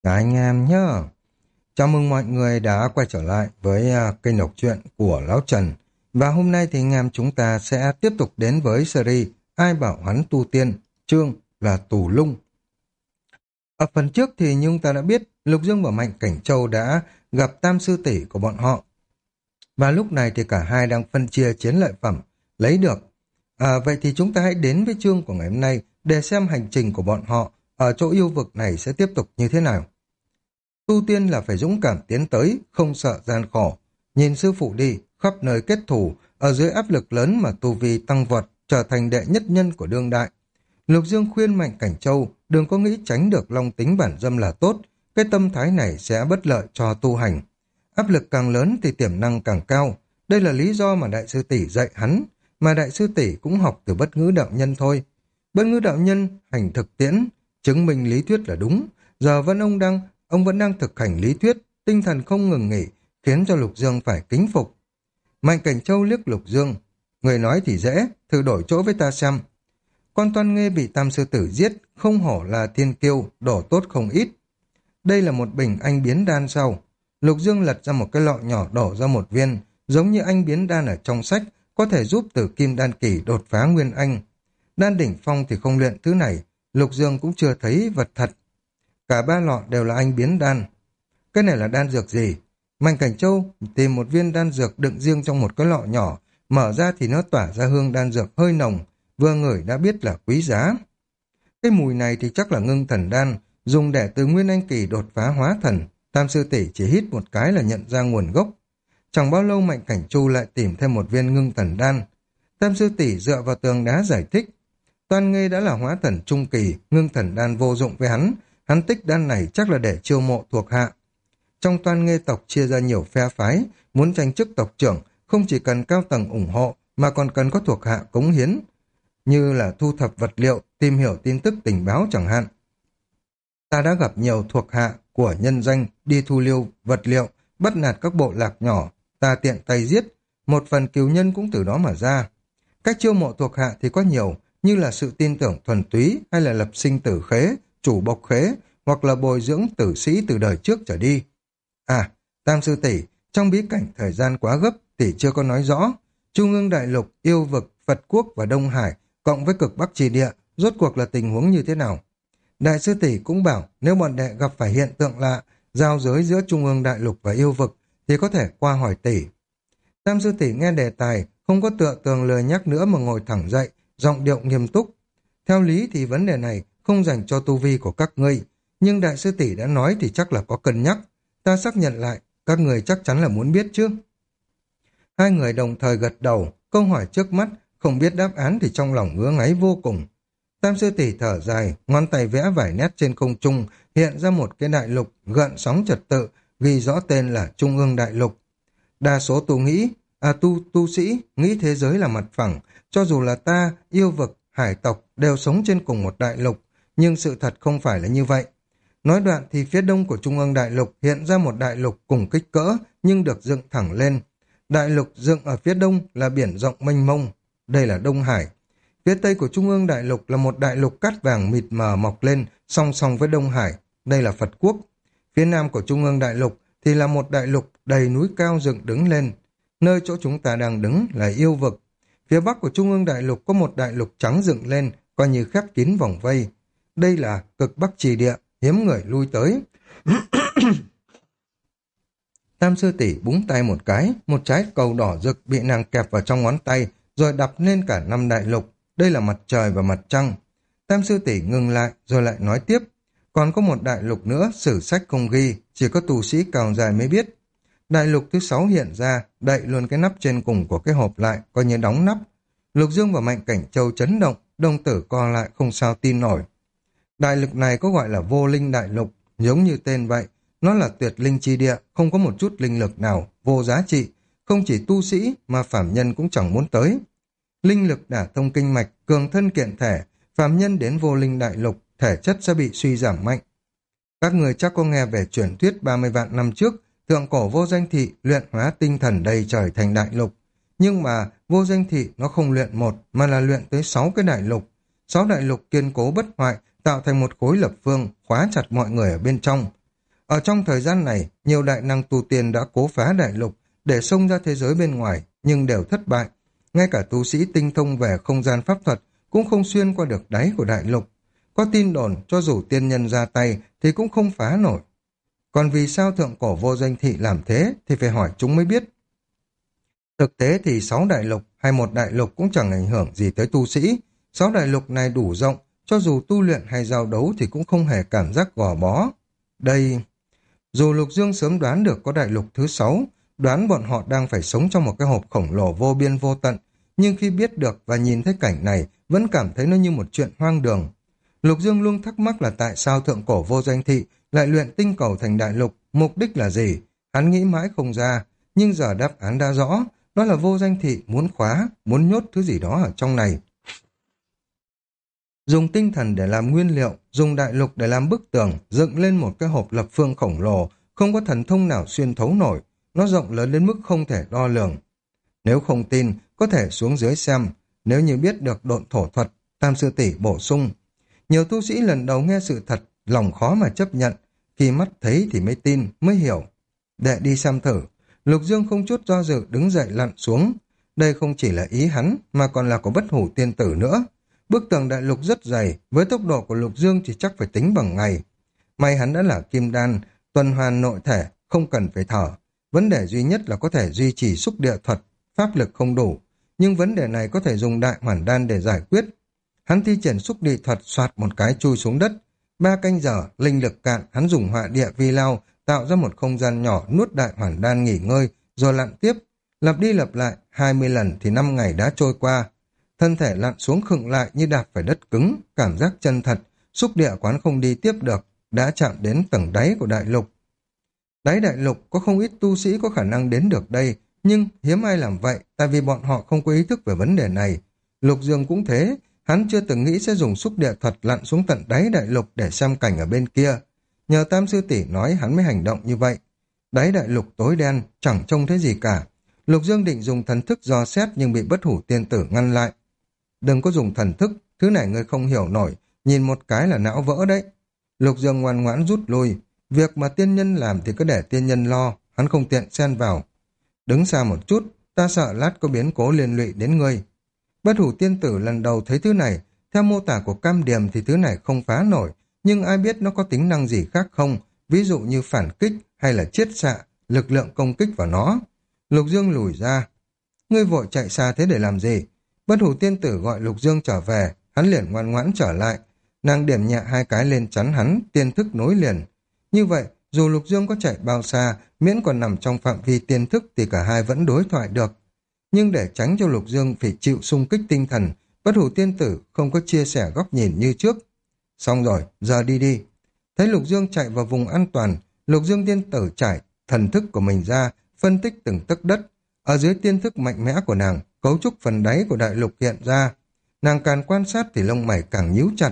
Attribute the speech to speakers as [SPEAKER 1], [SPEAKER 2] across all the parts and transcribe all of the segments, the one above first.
[SPEAKER 1] Cả anh em nhá. Chào mừng mọi người đã quay trở lại với kênh đọc truyện của Lão Trần. Và hôm nay thì anh em chúng ta sẽ tiếp tục đến với series Ai bảo hắn tu tiên, chương là Tù Lung. Ở phần trước thì như chúng ta đã biết, Lục Dương và Mạnh Cảnh Châu đã gặp tam sư tỷ của bọn họ. Và lúc này thì cả hai đang phân chia chiến lợi phẩm lấy được. Vậy thì chúng ta hãy đến với chương của ngày hôm nay để xem hành trình của bọn họ ở chỗ yêu vực này sẽ tiếp tục như thế nào. Tu tiên là phải dũng cảm tiến tới, không sợ gian khổ. Nhìn sư phụ đi, khắp nơi kết thủ, ở dưới áp lực lớn mà tu vi tăng vọt, trở thành đệ nhất nhân của đương đại. Lục Dương khuyên Mạnh Cảnh Châu đừng có nghĩ tránh được long tính bản dâm là tốt, cái tâm thái này sẽ bất lợi cho tu hành. Áp lực càng lớn thì tiềm năng càng cao. Đây là lý do mà đại sư tỷ dạy hắn, mà đại sư tỷ cũng học từ Bất Ngữ đạo nhân thôi. Bất Ngữ đạo nhân hành thực tiễn, chứng minh lý thuyết là đúng. Giờ ông vẫn đang thực hành lý thuyết, tinh thần không ngừng nghỉ, khiến cho Lục Dương phải kính phục. Mạnh Cảnh Châu liếc Lục Dương, người nói thì dễ, thử đổi chỗ với ta xem. Con Toan Nghê bị tam sư tử giết, không hổ là thiên kiêu, đổ tốt không ít. Đây là một bình anh biến đan sau. Lục Dương lật ra một cái lọ nhỏ đổ ra một viên, giống như anh biến đan ở trong sách, có thể giúp Tử Kim Đan Kỳ đột phá Nguyên Anh. Đan đỉnh phong thì không luyện thứ này, Lục Dương cũng chưa thấy vật thật. Cả ba lọ đều là anh biến đan. Cái này là đan dược gì? Mạnh Cảnh Châu tìm một viên đan dược đựng riêng trong một cái lọ nhỏ, mở ra thì nó tỏa ra hương đan dược hơi nồng, vừa ngửi đã biết là quý giá. Cái mùi này thì chắc là ngưng thần đan, dùng để từ Nguyên Anh Kỳ đột phá hóa thần. Tam sư tỷ chỉ hít một cái là nhận ra nguồn gốc. Chẳng bao lâu Mạnh Cảnh Chu lại tìm thêm một viên ngưng thần đan. Tam sư tỷ dựa vào tường đá giải thích. Toan Nghê đã là hóa thần trung kỳ, ngưng thần đan vô dụng với hắn tích đan này chắc là để chiêu mộ thuộc hạ. Trong Toan Nghê tộc chia ra nhiều phe phái, muốn tranh chức tộc trưởng không chỉ cần cao tầng ủng hộ mà còn cần có thuộc hạ cống hiến, như là thu thập vật liệu, tìm hiểu tin tức tình báo chẳng hạn. Ta đã gặp nhiều thuộc hạ của nhân danh đi thu lưu vật liệu, bắt nạt các bộ lạc nhỏ, ta tiện tay giết, một phần cừu nhân cũng từ đó mà ra. Cách chiêu mộ thuộc hạ thì có nhiều, như là sự tin tưởng thuần túy hay là lập sinh tử khế, chủ bộc khế, hoặc là bồi dưỡng tử sĩ từ đời trước trở đi. Tam sư tỷ, trong bí cảnh thời gian quá gấp tỷ chưa có nói rõ, Trung ương đại lục, yêu vực, Phật quốc và Đông Hải cộng với cực Bắc Trì địa, rốt cuộc là tình huống như thế nào? Đại sư tỷ cũng bảo nếu bọn đệ gặp phải hiện tượng lạ, giao giới giữa Trung ương đại lục và yêu vực thì có thể qua hỏi tỷ. Tam sư tỷ nghe đề tài, không có tựa tường lười nhắc nữa mà ngồi thẳng dậy, giọng điệu nghiêm túc. Theo lý thì vấn đề này không dành cho tu vi của các ngươi, nhưng đại sư tỷ đã nói thì chắc là có cân nhắc. Ta xác nhận lại, các người chắc chắn là muốn biết chứ? Hai người đồng thời gật đầu, câu hỏi trước mắt, không biết đáp án thì trong lòng ngứa ngáy vô cùng. Tam sư tỷ thở dài, ngón tay vẽ vài nét trên không trung, hiện ra một cái đại lục gợn sóng trật tự, ghi rõ tên là Trung ương đại lục. Đa số tu sĩ nghĩ thế giới là mặt phẳng, cho dù là ta, yêu vực, hải tộc đều sống trên cùng một đại lục, nhưng sự thật không phải là như vậy. Nói đoạn thì phía đông của Trung ương đại lục hiện ra một đại lục cùng kích cỡ nhưng được dựng thẳng lên. Đại lục dựng ở phía đông là biển rộng mênh mông, đây là Đông Hải. Phía tây của Trung ương đại lục là một đại lục cát vàng mịt mờ mọc lên song song với Đông Hải, đây là Phật quốc. Phía nam của Trung ương đại lục thì là một đại lục đầy núi cao dựng đứng lên. Nơi chỗ chúng ta đang đứng là yêu vực. Phía bắc của Trung ương đại lục có một đại lục trắng dựng lên, coi như khép kín vòng vây. Đây là cực Bắc Trì địa, hiếm người lui tới. Tam sư tỷ búng tay một cái, một trái cầu đỏ rực bị nàng kẹp vào trong ngón tay, rồi đập lên cả 5 đại lục. Đây là mặt trời và mặt trăng. Tam sư tỷ ngừng lại, rồi lại nói tiếp. Còn có một đại lục nữa, sử sách không ghi, chỉ có tu sĩ cao dài mới biết. Đại lục thứ 6 hiện ra, đậy luôn cái nắp trên cùng của cái hộp lại, coi như đóng nắp. Lục Dương và Mạnh Cảnh Châu chấn động, đồng tử co lại không sao tin nổi. Đại lục này có gọi là vô linh đại lục, giống như tên vậy. Nó là tuyệt linh chi địa, không có một chút linh lực nào, vô giá trị. Không chỉ tu sĩ mà phàm nhân cũng chẳng muốn tới. Linh lực đả thông kinh mạch, cường thân kiện thể, phàm nhân đến vô linh đại lục, thể chất sẽ bị suy giảm mạnh. Các người chắc có nghe về truyền thuyết 30 vạn năm trước, thượng cổ vô danh thị luyện hóa tinh thần đầy trời thành đại lục. Nhưng mà vô danh thị nó không luyện một mà là luyện tới 6 cái đại lục. 6 đại lục kiên cố bất hoại, tạo thành một khối lập phương, khóa chặt mọi người ở bên trong. Ở trong thời gian này, nhiều đại năng tu tiên đã cố phá đại lục để xông ra thế giới bên ngoài, nhưng đều thất bại. Ngay cả tu sĩ tinh thông về không gian pháp thuật cũng không xuyên qua được đáy của đại lục. Có tin đồn cho dù tiên nhân ra tay thì cũng không phá nổi. Còn vì sao thượng cổ vô danh thị làm thế thì phải hỏi chúng mới biết. Thực tế thì 6 đại lục hay một đại lục cũng chẳng ảnh hưởng gì tới tu sĩ. 6 đại lục này đủ rộng, cho dù tu luyện hay giao đấu thì cũng không hề cảm giác gò bó. Đây, dù Lục Dương sớm đoán được có đại lục thứ 6, đoán bọn họ đang phải sống trong một cái hộp khổng lồ vô biên vô tận, nhưng khi biết được và nhìn thấy cảnh này vẫn cảm thấy nó như một chuyện hoang đường. Lục Dương luôn thắc mắc là tại sao thượng cổ vô danh thị lại luyện tinh cầu thành đại lục, mục đích là gì? Hắn nghĩ mãi không ra, nhưng giờ đáp án đã rõ, đó là vô danh thị muốn khóa, muốn nhốt thứ gì đó ở trong này. Dùng tinh thần để làm nguyên liệu, dùng đại lục để làm bức tường, dựng lên một cái hộp lập phương khổng lồ, không có thần thông nào xuyên thấu nổi, nó rộng lớn đến mức không thể đo lường. Nếu không tin, có thể xuống dưới xem, nếu như biết được độn thổ thuật, Tam sư tỷ bổ sung. Nhiều tu sĩ lần đầu nghe sự thật, lòng khó mà chấp nhận, khi mắt thấy thì mới tin, mới hiểu. Đệ đi xem thử, Lục Dương không chút do dự đứng dậy lặn xuống. Đây không chỉ là ý hắn, mà còn là của Bất Hủ tiên tử nữa. Bức tường đại lục rất dày, với tốc độ của Lục Dương thì chắc phải tính bằng ngày. May hắn đã là kim đan, tuần hoàn nội thể, không cần phải thở. Vấn đề duy nhất là có thể duy trì xúc địa thuật, pháp lực không đủ. Nhưng vấn đề này có thể dùng đại hoàn đan để giải quyết. Hắn thi triển xúc địa thuật soạt một cái chui xuống đất. 3 canh giờ, linh lực cạn, hắn dùng họa địa vi lao, tạo ra một không gian nhỏ nuốt đại hoàn đan nghỉ ngơi, rồi lặn tiếp. Lặp đi lặp lại, 20 lần thì 5 ngày đã trôi qua. Thân thể lặn xuống khựng lại như đạp phải đất cứng, cảm giác chân thật, xúc địa quán không đi tiếp được, đã chạm đến tầng đáy của đại lục. Đáy đại lục có không ít tu sĩ có khả năng đến được đây, nhưng hiếm ai làm vậy, tại vì bọn họ không có ý thức về vấn đề này. Lục Dương cũng thế, hắn chưa từng nghĩ sẽ dùng xúc địa thuật lặn xuống tận đáy đại lục để xem cảnh ở bên kia. Nhờ Tam sư tỷ nói hắn mới hành động như vậy. Đáy đại lục tối đen, chẳng trông thấy gì cả. Lục Dương định dùng thần thức dò xét nhưng bị Bất Hủ tiên tử ngăn lại. Đừng có dùng thần thức, thứ này ngươi không hiểu nổi, nhìn một cái là não vỡ đấy. Lục Dương ngoan ngoãn rút lui, việc mà tiên nhân làm thì cứ để tiên nhân lo, hắn không tiện xen vào. Đứng xa một chút, ta sợ lát có biến cố liên lụy đến ngươi. Bất Hủ tiên tử lần đầu thấy thứ này, theo mô tả của Cam Điềm thì thứ này không phá nổi, nhưng ai biết nó có tính năng gì khác không, ví dụ như phản kích hay là chiết xạ, lực lượng công kích vào nó. Lục Dương lùi ra. Ngươi vội chạy xa thế để làm gì? Bất Hủ tiên tử gọi Lục Dương trở về, hắn liền ngoan ngoãn trở lại. Nàng điểm nhẹ 2 cái lên chắn hắn, tiên thức nối liền. Như vậy, dù Lục Dương có chạy bao xa, miễn còn nằm trong phạm vi tiên thức thì cả hai vẫn đối thoại được. Nhưng để tránh cho Lục Dương phải chịu xung kích tinh thần, Bất Hủ tiên tử không có chia sẻ góc nhìn như trước. Xong rồi, giờ đi đi. Thấy Lục Dương chạy vào vùng an toàn, Lục Dương tiên tử trải thần thức của mình ra, phân tích từng tấc đất. Ở dưới tiên thức mạnh mẽ của nàng, cấu trúc phần đáy của đại lục hiện ra. Nàng càng quan sát thì lông mày càng nhíu chặt.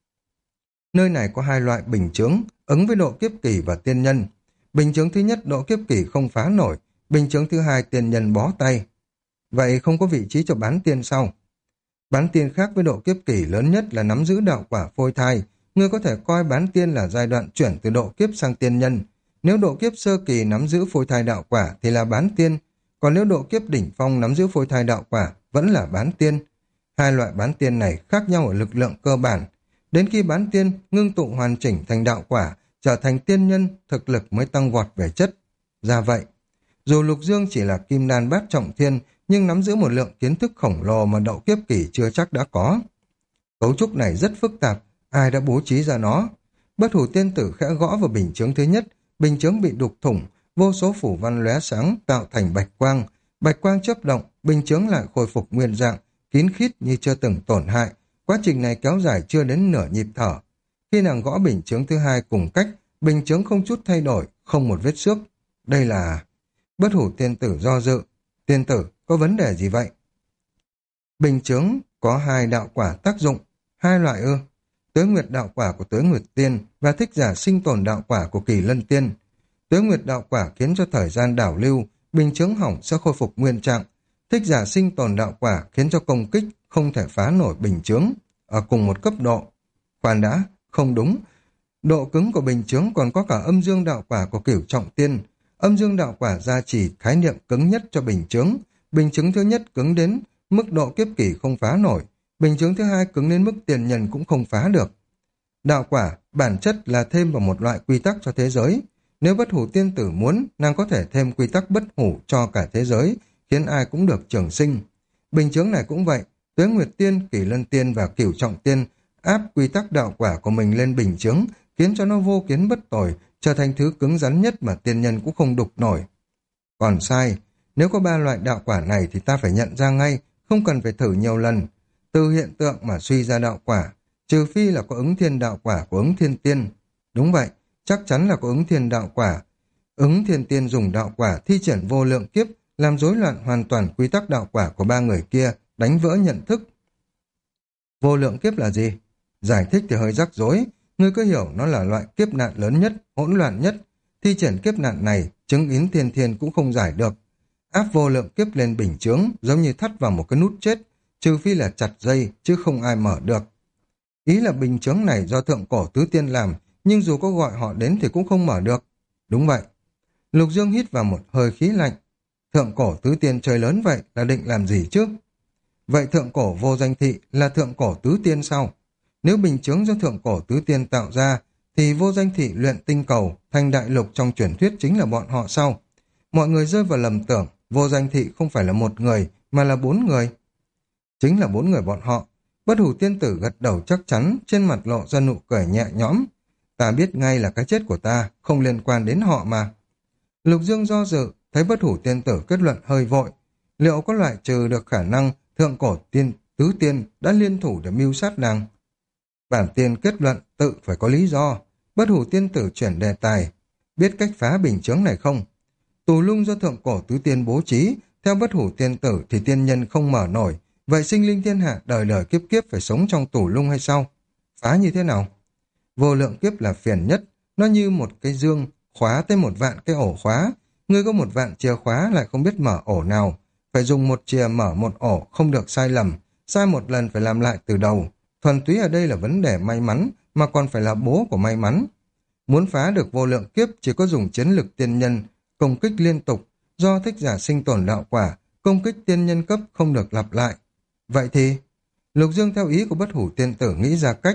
[SPEAKER 1] Nơi này có 2 loại bình chướng, ứng với độ kiếp kỳ và tiên nhân. Bình chướng thứ nhất độ kiếp kỳ không phá nổi, bình chướng thứ 2 tiên nhân bó tay. Vậy không có vị trí cho bán tiên sau. Bán tiên khác với độ kiếp kỳ lớn nhất là nắm giữ đạo quả phôi thai. Ngươi có thể coi bán tiên là giai đoạn chuyển từ độ kiếp sang tiên nhân. Nếu độ kiếp sơ kỳ nắm giữ phôi thai đạo quả thì là bán tiên, còn nếu độ kiếp đỉnh phong nắm giữ phôi thai đạo quả vẫn là bán tiên. 2 loại bán tiên này khác nhau ở lực lượng cơ bản. Đến khi bán tiên ngưng tụ hoàn chỉnh thành đạo quả, trở thành tiên nhân, thực lực mới tăng vọt về chất. Ra vậy, dù Lục Dương chỉ là kim đan bát trọng thiên, nhưng nắm giữ một lượng kiến thức khổng lồ mà độ kiếp kỳ chưa chắc đã có. Cấu trúc này rất phức tạp, ai đã bố trí ra nó? Bất Hủ tiên tử khẽ gõ vào bình chướng thứ nhất, bình chướng bị đục thủng, vô số phủ văn lóe sáng tạo thành bạch quang chớp động, bình chướng lại khôi phục nguyên dạng, kín khít như chưa từng tổn hại. Quá trình này kéo dài chưa đến nửa nhịp thở. Khi nàng gõ bình chướng thứ 2 cùng cách, bình chướng không chút thay đổi, không một vết xước. Đây là... Bất Hủ tiên tử do dự. Tiên tử, có vấn đề gì vậy? Bình chướng có 2 đạo quả tác dụng. 2 loại ư? Tuế nguyệt đạo quả của Tuế Nguyệt Tiên và thích giả sinh tồn đạo quả của Kỳ Lân Tiên. Tuế nguyệt đạo quả khiến cho thời gian đảo lưu, bình chướng hỏng sẽ khôi phục nguyên trạng. Thích giả sinh tồn đạo quả khiến cho công kích không thể phá nổi bình chướng ở cùng một cấp độ. Khoan đã, không đúng. Độ cứng của bình chướng còn có cả âm dương đạo quả của Cửu Trọng Tiên. Âm dương đạo quả gia trì khái niệm cứng nhất cho bình chướng. Bình chướng thứ nhất cứng đến mức độ kiếp kỷ không phá nổi. Bình chướng thứ hai cứng đến mức tiền nhân cũng không phá được. Đạo quả bản chất là thêm vào một loại quy tắc cho thế giới. Nếu Bất Hủ tiên tử muốn, nàng có thể thêm quy tắc bất hủ cho cả thế giới, khiến ai cũng được trường sinh. Bình chướng này cũng vậy. Tuế Nguyệt Tiên, Kỷ Lân Tiên và Cửu Trọng Tiên áp quy tắc đạo quả của mình lên bình chướng, khiến cho nó vô kiến bất tồi, trở thành thứ cứng rắn nhất mà tiên nhân cũng không đục nổi. Còn sai, nếu có ba loại đạo quả này thì ta phải nhận ra ngay, không cần phải thử nhiều lần. Từ hiện tượng mà suy ra đạo quả, trừ phi là có ứng thiên đạo quả của ứng thiên tiên. Đúng vậy, chắc chắn là có ứng thiên đạo quả. Ứng thiên tiên dùng đạo quả thi triển vô lượng kiếp, làm rối loạn hoàn toàn quy tắc đạo quả của ba người kia, đánh vỡ nhận thức. Vô lượng kiếp là gì? Giải thích thì hơi rắc rối, ngươi cứ hiểu nó là loại kiếp nạn lớn nhất, hỗn loạn nhất. Thi triển kiếp nạn này, chứng yến thiên thiên cũng không giải được. Áp vô lượng kiếp lên bình chướng, giống như thắt vào một cái nút chết, trừ phi là chặt dây, chứ không ai mở được. Ý là bình chướng này do thượng cổ tứ tiên làm, nhưng dù có gọi họ đến thì cũng không mở được. Đúng vậy. Lục Dương hít vào một hơi khí lạnh. Thượng cổ tứ tiên chơi lớn vậy là định làm gì chứ? Vậy thượng cổ vô danh thị là thượng cổ tứ tiên sao? Nếu bình chướng do thượng cổ tứ tiên tạo ra, thì vô danh thị luyện tinh cầu, thành đại lục trong truyền thuyết chính là bọn họ sao? Mọi người rơi vào lầm tưởng, vô danh thị không phải là một người, mà là 4 người. Chính là 4 người bọn họ. Bất Hủ tiên tử gật đầu chắc chắn, trên mặt lộ ra nụ cười nhẹ nhõm. Ta biết ngay là cái chết của ta, không liên quan đến họ mà. Lục Dương do dự, thấy Bất Hủ tiên tử kết luận hơi vội. Liệu có loại trừ được khả năng thượng cổ tứ tiên đã liên thủ để mưu sát nàng? Bản tiên kết luận tự phải có lý do. Bất Hủ tiên tử chuyển đề tài. Biết cách phá bình chướng này không? Tù lung do thượng cổ tứ tiên bố trí, theo Bất Hủ tiên tử thì tiên nhân không mở nổi. Vậy sinh linh thiên hạ đời đời kiếp kiếp phải sống trong tù lung hay sao? Phá như thế nào? Vô lượng kiếp là phiền nhất. Nó như một cái dương khóa tới 1.000.000 cái ổ khóa. Ngươi có 1.000.000 chìa khóa lại không biết mở ổ nào. Phải dùng một chìa mở một ổ, không được sai lầm. Sai một lần phải làm lại từ đầu. Thuần túy ở đây là vấn đề may mắn, mà còn phải là bố của may mắn. Muốn phá được vô lượng kiếp chỉ có dùng chiến lực tiên nhân, công kích liên tục, do thích giả sinh tồn đạo quả, công kích tiên nhân cấp không được lặp lại. Vậy thì, Lục Dương theo ý của Bất Hủ tiên tử nghĩ ra cách.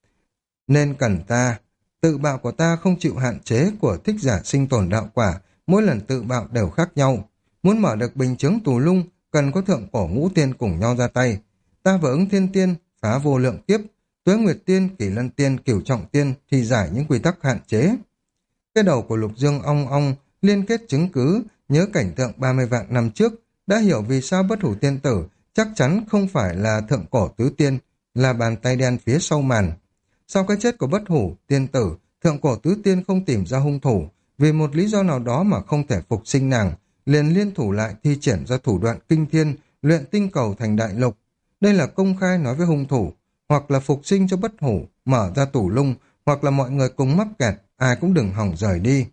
[SPEAKER 1] Nên cần ta, tự bạo của ta không chịu hạn chế của thích giả sinh tồn đạo quả, mỗi lần tự bạo đều khác nhau. Muốn mở được bình chướng tù lung, cần có thượng cổ ngũ tiên cùng nhau ra tay. Ta và ứng thiên tiên phá vô lượng kiếp, Tuế Nguyệt Tiên, Kỷ Lân Tiên, Cửu Trọng Tiên thì giải những quy tắc hạn chế. Cái đầu của Lục Dương ong ong, liên kết chứng cứ, nhớ cảnh tượng 30 vạn năm trước, đã hiểu vì sao Bất Hủ tiên tử chắc chắn không phải là thượng cổ tứ tiên, là bàn tay đen phía sau màn. Sau cái chết của Bất Hủ tiên tử, thượng cổ tứ tiên không tìm ra hung thủ, vì một lý do nào đó mà không thể phục sinh nàng, liền liên thủ lại thi triển ra thủ đoạn kinh thiên, luyện tinh cầu thành đại lục. Đây là công khai nói với hung thủ, hoặc là phục sinh cho Bất Hủ, mở ra tủ lung, hoặc là mọi người cùng mắc kẹt, ai cũng đừng hỏng rời đi.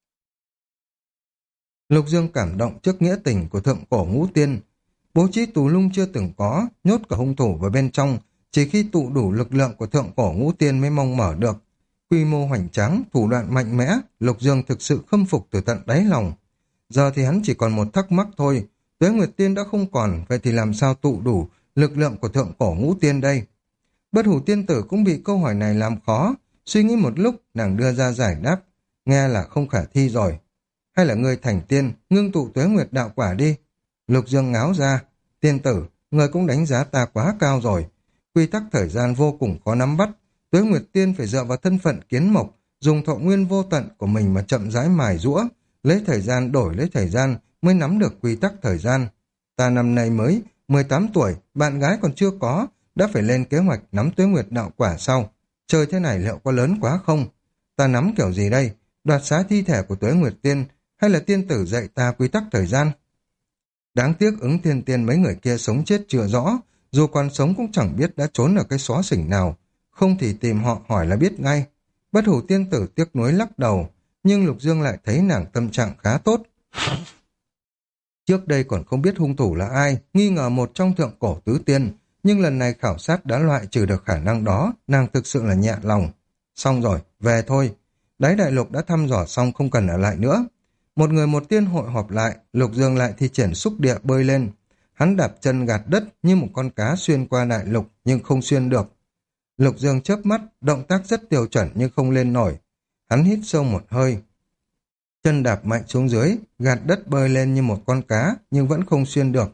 [SPEAKER 1] Lục Dương cảm động trước nghĩa tình của thượng cổ ngũ tiên. Bố trí tù lung chưa từng có, nhốt cả hung thủ vào bên trong, chỉ khi tụ đủ lực lượng của thượng cổ ngũ tiên mới mong mở được. Quy mô hoành tráng, thủ đoạn mạnh mẽ, Lục Dương thực sự khâm phục từ tận đáy lòng. Giờ thì hắn chỉ còn một thắc mắc thôi, Tuế Nguyệt Tiên đã không còn, vậy thì làm sao tụ đủ lực lượng của thượng cổ ngũ tiên đây? Bất Hủ tiên tử cũng bị câu hỏi này làm khó, suy nghĩ một lúc nàng đưa ra giải đáp, nghe là không khả thi rồi. Hay là ngươi thành tiên, ngưng tụ Tuế Nguyệt đạo quả đi. Lục Dương ngáo ra, tiên tử, ngươi cũng đánh giá ta quá cao rồi. Quy tắc thời gian vô cùng khó nắm bắt, Tuế Nguyệt Tiên phải dựa vào thân phận kiến mộc, dùng thọ nguyên vô tận của mình mà chậm rãi mài giũa, lấy thời gian đổi lấy thời gian mới nắm được quy tắc thời gian. Ta năm nay mới 18 tuổi, bạn gái còn chưa có, đã phải lên kế hoạch nắm Tuế Nguyệt đạo quả sau. Chơi thế này liệu có lớn quá không? Ta nắm kiểu gì đây? Đoạt xá thi thể của Tuế Nguyệt Tiên, hay là tiên tử dạy ta quy tắc thời gian? Đáng tiếc ứng thiên tiên mấy người kia sống chết chưa rõ, dù còn sống cũng chẳng biết đã trốn ở cái xó xỉnh nào, không thì tìm họ hỏi là biết ngay. Bất Hủ tiên tử tiếc nuối lắc đầu, nhưng Lục Dương lại thấy nàng tâm trạng khá tốt. Trước đây còn không biết hung thủ là ai, nghi ngờ một trong thượng cổ tứ tiên, nhưng lần này khảo sát đã loại trừ được khả năng đó, nàng thực sự là nhẹ lòng. Xong rồi, về thôi. Đáy đại lục đã thăm dò xong không cần ở lại nữa. Một người một tiên hội họp lại, Lục Dương lại thi triển xúc địa bơi lên. Hắn đạp chân gạt đất như một con cá xuyên qua đại lục nhưng không xuyên được. Lục Dương chớp mắt, động tác rất tiêu chuẩn nhưng không lên nổi. Hắn hít sâu một hơi. Chân đạp mạnh xuống dưới, gạt đất bơi lên như một con cá nhưng vẫn không xuyên được.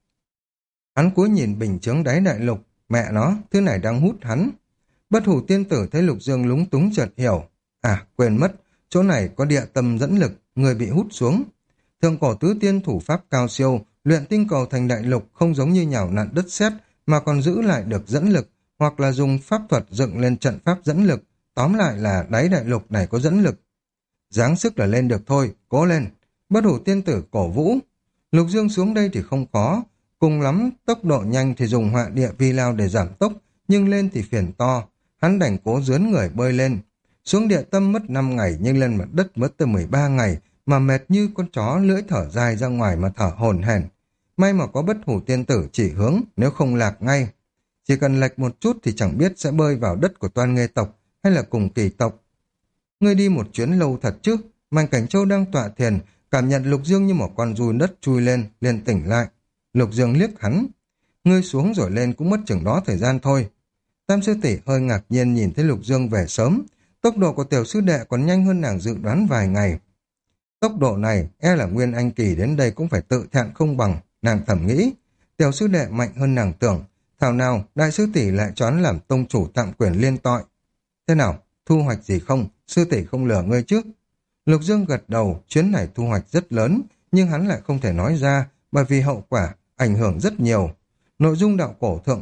[SPEAKER 1] Hắn cúi nhìn bình chướng đáy đại lục, mẹ nó, thứ này đang hút hắn. Bất hủ tiên tử thấy Lục Dương lúng túng chợt hiểu. À, quên mất, chỗ này có địa tâm dẫn lực, người bị hút xuống. Thượng cổ tứ tiên thủ pháp cao siêu, luyện tinh cầu thành đại lục không giống như nhào nặn đất sét mà còn giữ lại được dẫn lực, hoặc là dùng pháp thuật dựng lên trận pháp dẫn lực. Tóm lại là đáy đại lục này có dẫn lực. Giáng sức là lên được thôi, cố lên. Bất hủ tiên tử cổ vũ. Lục Dương xuống đây thì không khó. Cùng lắm, tốc độ nhanh thì dùng họa địa vi lao để giảm tốc, nhưng lên thì phiền to. Hắn đành cố dướn người bơi lên. Xuống địa tâm mất 5 ngày nhưng lên mặt đất mất tới 13 ngày, mà mệt như con chó lưỡi thở dài ra ngoài mà thở hổn hển. May mà có bất hủ tiên tử chỉ hướng, nếu không lạc ngay. Chỉ cần lệch một chút thì chẳng biết sẽ bơi vào đất của Toan Nghê tộc hay là cùng Kỳ tộc. Ngươi đi một chuyến lâu thật chứ? Mạnh Cảnh Châu đang tọa thiền, cảm nhận Lục Dương như một con giun đất chui lên, liền tỉnh lại. Lục Dương liếc hắn. Ngươi xuống rồi lên cũng mất chừng đó thời gian thôi. Tam sư tỷ hơi ngạc nhiên nhìn thấy Lục Dương về sớm. Tốc độ của tiểu sư đệ còn nhanh hơn nàng dự đoán vài ngày. Tốc độ này, e là Nguyên Anh Kỳ đến đây cũng phải tự thẹn không bằng, nàng thầm nghĩ. Tiểu sư đệ mạnh hơn nàng tưởng. Thảo nào, đại sư tỷ lại choán làm tông chủ tạm quyền liên tội. Thế nào, thu hoạch gì không? Sư tỷ không lừa ngươi trước. Lục Dương gật đầu, chuyến này thu hoạch rất lớn, nhưng hắn lại không thể nói ra, bởi vì hậu quả ảnh hưởng rất nhiều. Nội dung đạo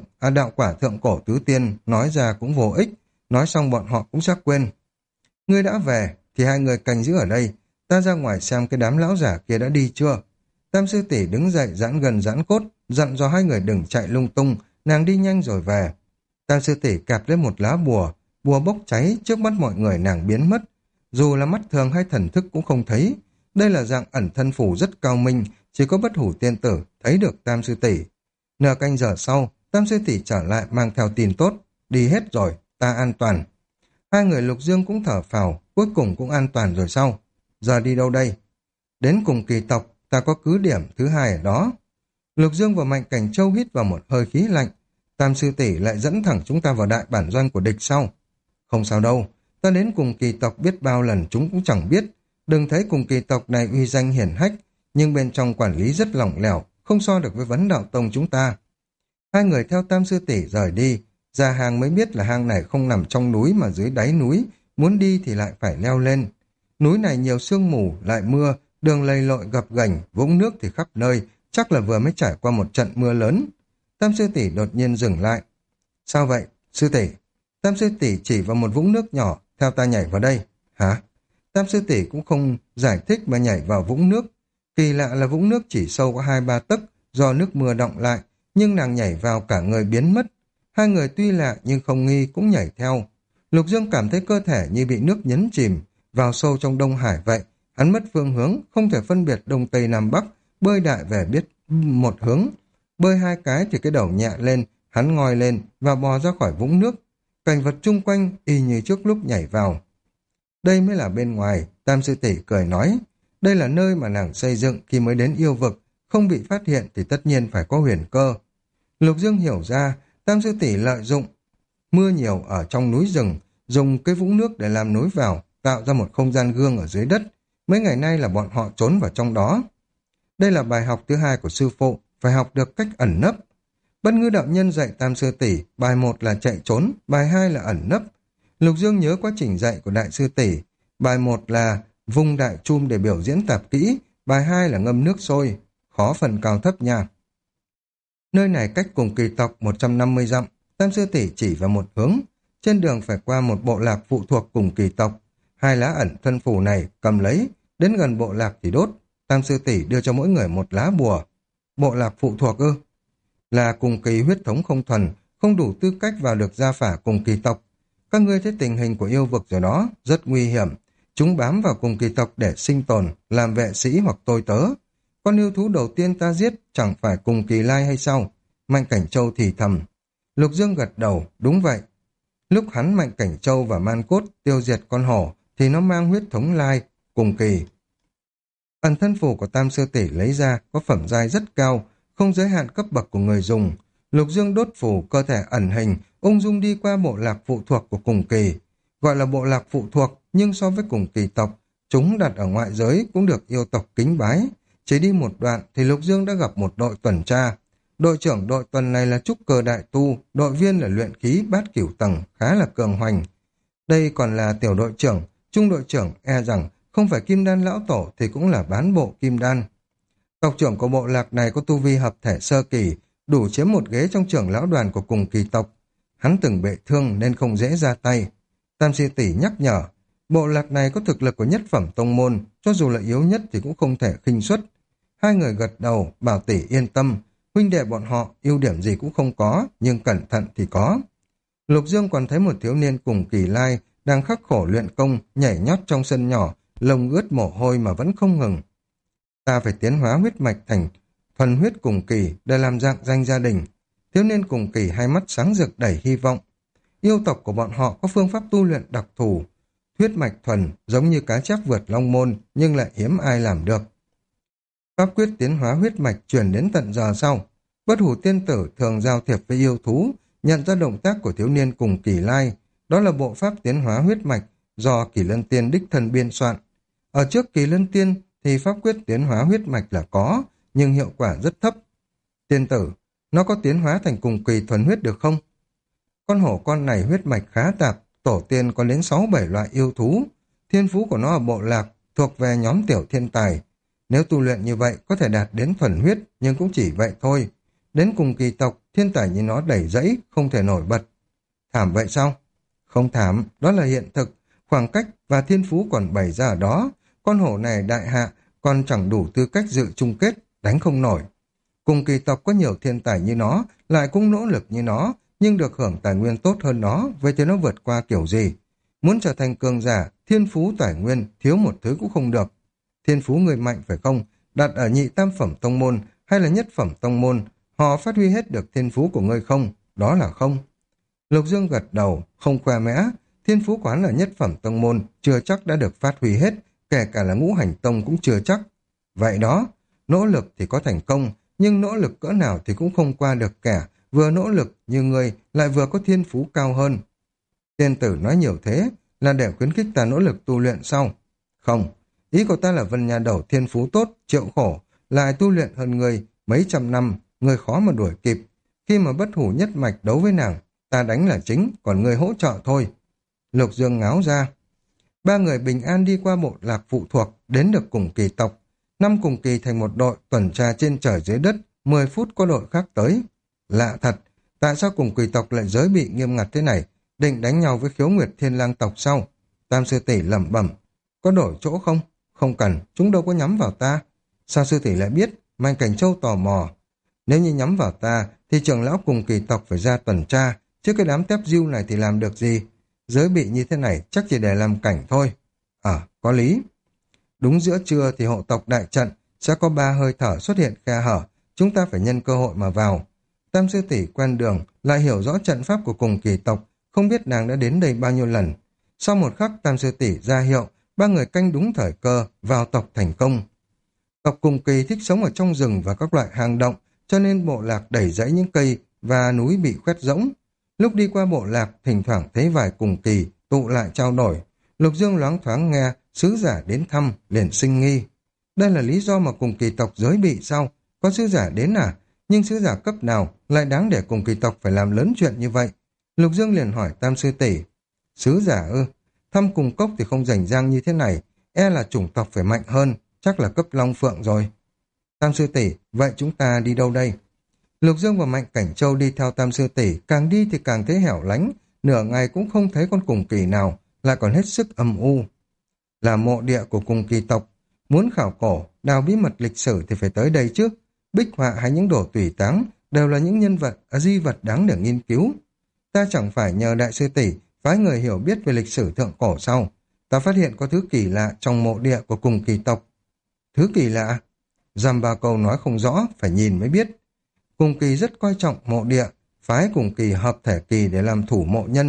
[SPEAKER 1] quả thượng cổ tứ tiên nói ra cũng vô ích, nói xong bọn họ cũng sẽ quên. Ngươi đã về, thì hai người canh giữ ở đây, ta ra ngoài xem cái đám lão giả kia đã đi chưa. Tam sư tỷ đứng dậy giãn gần giãn cốt, dặn dò hai người đừng chạy lung tung, nàng đi nhanh rồi về. Tam sư tỷ kẹp lấy một lá bùa, bùa bốc cháy trước mắt mọi người nàng biến mất. Dù là mắt thường hay thần thức cũng không thấy. Đây là dạng ẩn thân phù rất cao minh, chỉ có bất hủ tiên tử thấy được Tam sư tỷ. Nửa canh giờ sau, Tam sư tỷ trở lại mang theo tin tốt. Đi hết rồi, ta an toàn. Hai người Lục Dương cũng thở phào, cuối cùng cũng an toàn rồi sau. Giờ đi đâu đây? Đến cùng Kỳ tộc, ta có cứ điểm thứ hai ở đó. Lục Dương và Mạnh Cảnh Châu hít vào một hơi khí lạnh. Tam sư tỷ lại dẫn thẳng chúng ta vào đại bản doanh của địch sau. Không sao đâu, ta đến cùng Kỳ tộc biết bao lần chúng cũng chẳng biết. Đừng thấy cùng Kỳ tộc này uy danh hiển hách, nhưng bên trong quản lý rất lỏng lẻo, không so được với vấn đạo tông chúng ta. Hai người theo Tam sư tỷ rời đi, ra hang mới biết là hang này không nằm trong núi mà dưới đáy núi, muốn đi thì lại phải leo lên. Núi này nhiều sương mù, lại mưa, đường lầy lội gập ghềnh, vũng nước thì khắp nơi, chắc là vừa mới trải qua một trận mưa lớn. Tam sư tỷ đột nhiên dừng lại. Sao vậy, sư tỷ? Tam sư tỷ chỉ vào một vũng nước nhỏ, theo ta nhảy vào đây. Hả? Tam sư tỷ cũng không giải thích mà nhảy vào vũng nước. Kỳ lạ là vũng nước chỉ sâu có 2-3 tấc, do nước mưa đọng lại, nhưng nàng nhảy vào cả người biến mất. Hai người tuy lạ nhưng không nghi cũng nhảy theo. Lục Dương cảm thấy cơ thể như bị nước nhấn chìm, vào sâu trong Đông Hải vậy. Hắn mất phương hướng, không thể phân biệt Đông Tây Nam Bắc, bơi đại về biết một hướng. Bơi hai cái thì cái đầu nhẹ lên, hắn ngoi lên và bò ra khỏi vũng nước. Cảnh vật chung quanh y như trước lúc nhảy vào. Đây mới là bên ngoài, Tam sư tỷ cười nói. Đây là nơi mà nàng xây dựng khi mới đến yêu vực, không bị phát hiện thì tất nhiên phải có huyền cơ. Lục Dương hiểu ra, Tam sư tỷ lợi dụng mưa nhiều ở trong núi rừng, dùng cái vũng nước để làm nối vào, tạo ra một không gian gương ở dưới đất. Mấy ngày nay là bọn họ trốn vào trong đó. Đây là bài học thứ hai của sư phụ, phải học được cách ẩn nấp. Bất Ngư đạo nhân dạy Tam sư tỷ, bài 1 là chạy trốn, bài 2 là ẩn nấp. Lục Dương nhớ quá trình dạy của đại sư tỷ, bài 1 là vung đại chum để biểu diễn tạp kỹ, bài 2 là ngâm nước sôi, khó phần cao thấp nha. Nơi này cách cùng Kỳ tộc 150 dặm, Tam sư tỷ chỉ vào một hướng, trên đường phải qua một bộ lạc phụ thuộc cùng Kỳ tộc. Hai lá ẩn thân phù này cầm lấy, đến gần bộ lạc thì đốt. Tam sư tỷ đưa cho mỗi người một lá bùa. Bộ lạc phụ thuộc ư? Là cùng Kỳ huyết thống không thuần, không đủ tư cách vào được gia phả cùng Kỳ tộc. Các ngươi thấy tình hình của yêu vực rồi đó, rất nguy hiểm. Chúng bám vào cùng Kỳ tộc để sinh tồn, làm vệ sĩ hoặc tôi tớ. Con yêu thú đầu tiên ta giết chẳng phải cùng Kỳ Lai hay sao? Mạnh Cảnh Châu thì thầm. Lục Dương gật đầu, đúng vậy. Lúc hắn Mạnh Cảnh Châu và Man Cốt tiêu diệt con hổ thì nó mang huyết thống lai cùng kỳ. Ẩn thân phù của Tam Sư Tỷ lấy ra có phẩm giai rất cao, không giới hạn cấp bậc của người dùng. Lục Dương đốt phù cơ thể ẩn hình, ung dung đi qua bộ lạc phụ thuộc của cùng kỳ. Gọi là bộ lạc phụ thuộc, nhưng so với cùng kỳ tộc, chúng đặt ở ngoại giới cũng được yêu tộc kính bái. Chỉ đi một đoạn thì Lục Dương đã gặp một đội tuần tra. Đội trưởng đội tuần này là trúc cơ đại tu, đội viên là luyện khí bát cửu tầng, khá là cường hoành. Đây còn là tiểu đội trưởng, trung đội trưởng e rằng không phải kim đan lão tổ thì cũng là bán bộ kim đan. Tộc trưởng của bộ lạc này có tu vi hợp thể sơ kỳ, đủ chiếm một ghế trong trưởng lão đoàn của cùng kỳ tộc. Hắn từng bị thương nên không dễ ra tay. Tam Sư Tỷ nhắc nhở, bộ lạc này có thực lực của nhất phẩm tông môn, cho dù là yếu nhất thì cũng không thể khinh suất. Hai người gật đầu, bảo tỷ yên tâm, huynh đệ bọn họ ưu điểm gì cũng không có, nhưng cẩn thận thì có. Lục Dương còn thấy một thiếu niên cùng kỳ lai đang khắc khổ luyện công, nhảy nhót trong sân nhỏ, lông ướt mồ hôi mà vẫn không ngừng. Ta phải tiến hóa huyết mạch thành thuần huyết cùng kỳ để làm dạng danh gia đình. Thiếu niên cùng kỳ hai mắt sáng rực đầy hy vọng. Yêu tộc của bọn họ có phương pháp tu luyện đặc thù. Huyết mạch thuần giống như cá chép vượt long môn nhưng lại hiếm ai làm được. Pháp quyết tiến hóa huyết mạch truyền đến tận giờ sau. Bất hủ tiên tử thường giao thiệp với yêu thú, nhận ra động tác của thiếu niên cùng kỳ lai. Đó là bộ pháp tiến hóa huyết mạch do Kỳ Lân Tiên đích thân biên soạn. Ở trước Kỳ Lân Tiên thì pháp quyết tiến hóa huyết mạch là có, nhưng hiệu quả rất thấp. Tiên tử, nó có tiến hóa thành cùng kỳ thuần huyết được không? Con hổ con này huyết mạch khá tạp, tổ tiên có đến 6-7 loại yêu thú. Thiên phú của nó ở bộ lạc, thuộc về nhóm tiểu thiên tài. Nếu tu luyện như vậy có thể đạt đến thuần huyết, nhưng cũng chỉ vậy thôi. Đến cùng kỳ tộc, thiên tài như nó đẩy dẫy, không thể nổi bật. Thảm vậy sao? Không thảm, đó là hiện thực. Khoảng cách và thiên phú còn bày ra ở đó. Con hổ này đại hạ, còn chẳng đủ tư cách dự chung kết, đánh không nổi. Cùng kỳ tộc có nhiều thiên tài như nó, lại cũng nỗ lực như nó, nhưng được hưởng tài nguyên tốt hơn nó, vậy thì nó vượt qua kiểu gì? Muốn trở thành cường giả, thiên phú tài nguyên, thiếu một thứ cũng không được. Thiên phú người mạnh phải không? Đặt ở nhị tam phẩm tông môn hay là nhất phẩm tông môn, họ phát huy hết được thiên phú của ngươi không? Đó là không. Lục Dương gật đầu, không khoe mẽ. Thiên phú quán là nhất phẩm tông môn, chưa chắc đã được phát huy hết, kể cả là ngũ hành tông cũng chưa chắc. Vậy đó, nỗ lực thì có thành công, nhưng nỗ lực cỡ nào thì cũng không qua được kẻ vừa nỗ lực như người lại vừa có thiên phú cao hơn. Tiên tử nói nhiều thế là để khuyến khích ta nỗ lực tu luyện sau. Không, ý của ta là Vân Nha Đầu thiên phú tốt, chịu khổ, lại tu luyện hơn người mấy trăm năm, người khó mà đuổi kịp. Khi mà bất hủ nhất mạch đấu với nàng, ta đánh là chính, còn người hỗ trợ thôi. Lục Dương ngáo ra. Ba người bình an đi qua bộ lạc phụ thuộc, đến được cùng kỳ tộc. 5 cùng kỳ thành một đội tuần tra trên trời dưới đất, 10 phút có đội khác tới. Lạ thật, tại sao cùng kỳ tộc lại giới bị nghiêm ngặt thế này, định đánh nhau với Khiếu Nguyệt Thiên Lang tộc sau? Tam sư tỷ lẩm bẩm, có đổi chỗ không? Không cần, chúng đâu có nhắm vào ta. Sao sư tỷ lại biết? Mạnh Cảnh Châu tò mò. Nếu như nhắm vào ta, thì trưởng lão cùng kỳ tộc phải ra tuần tra, chứ cái đám tép diêu này thì làm được gì? Giới bị như thế này chắc chỉ để làm cảnh thôi. Có lý. Đúng giữa trưa thì hộ tộc đại trận sẽ có 3 hơi thở xuất hiện khe hở, chúng ta phải nhân cơ hội mà vào. Tam sư tỷ quen đường, lại hiểu rõ trận pháp của cùng kỳ tộc, không biết nàng đã đến đây bao nhiêu lần. Sau một khắc Tam sư tỷ ra hiệu, 3 người canh đúng thời cơ, vào tộc thành công. Tộc cùng kỳ thích sống ở trong rừng và các loại hang động, cho nên bộ lạc đẩy dãy những cây và núi bị khoét rỗng. Lúc đi qua bộ lạc, thỉnh thoảng thấy vài cùng kỳ tụ lại trao đổi. Lục Dương loáng thoáng nghe sứ giả đến thăm, liền sinh nghi. Đây là lý do mà cùng kỳ tộc giới bị sao? Có sứ giả đến à? Nhưng sứ giả cấp nào lại đáng để cùng kỳ tộc phải làm lớn chuyện như vậy? Lục Dương liền hỏi Tam sư tỷ. Sứ giả ư? Thăm cùng cốc thì không rành rang như thế này, e là chủng tộc phải mạnh hơn, chắc là cấp Long Phượng rồi. Tam sư tỷ, vậy chúng ta đi đâu đây? Lục Dương và Mạnh Cảnh Châu đi theo Tam sư tỷ, càng đi thì càng thấy hẻo lánh, nửa ngày cũng không thấy con cùng kỳ nào, lại còn hết sức âm u. Là mộ địa của cùng kỳ tộc, muốn khảo cổ, đào bí mật lịch sử thì phải tới đây trước. Bích họa hay những đồ tùy táng đều là những nhân vật, di vật đáng để nghiên cứu. Ta chẳng phải nhờ đại sư tỷ phái người hiểu biết về lịch sử thượng cổ sau. Ta phát hiện có thứ kỳ lạ trong mộ địa của cùng kỳ tộc. Thứ kỳ lạ? Dăm ba câu nói không rõ, phải nhìn mới biết. Cùng kỳ rất coi trọng mộ địa, phái cùng kỳ hợp thể kỳ để làm thủ mộ nhân.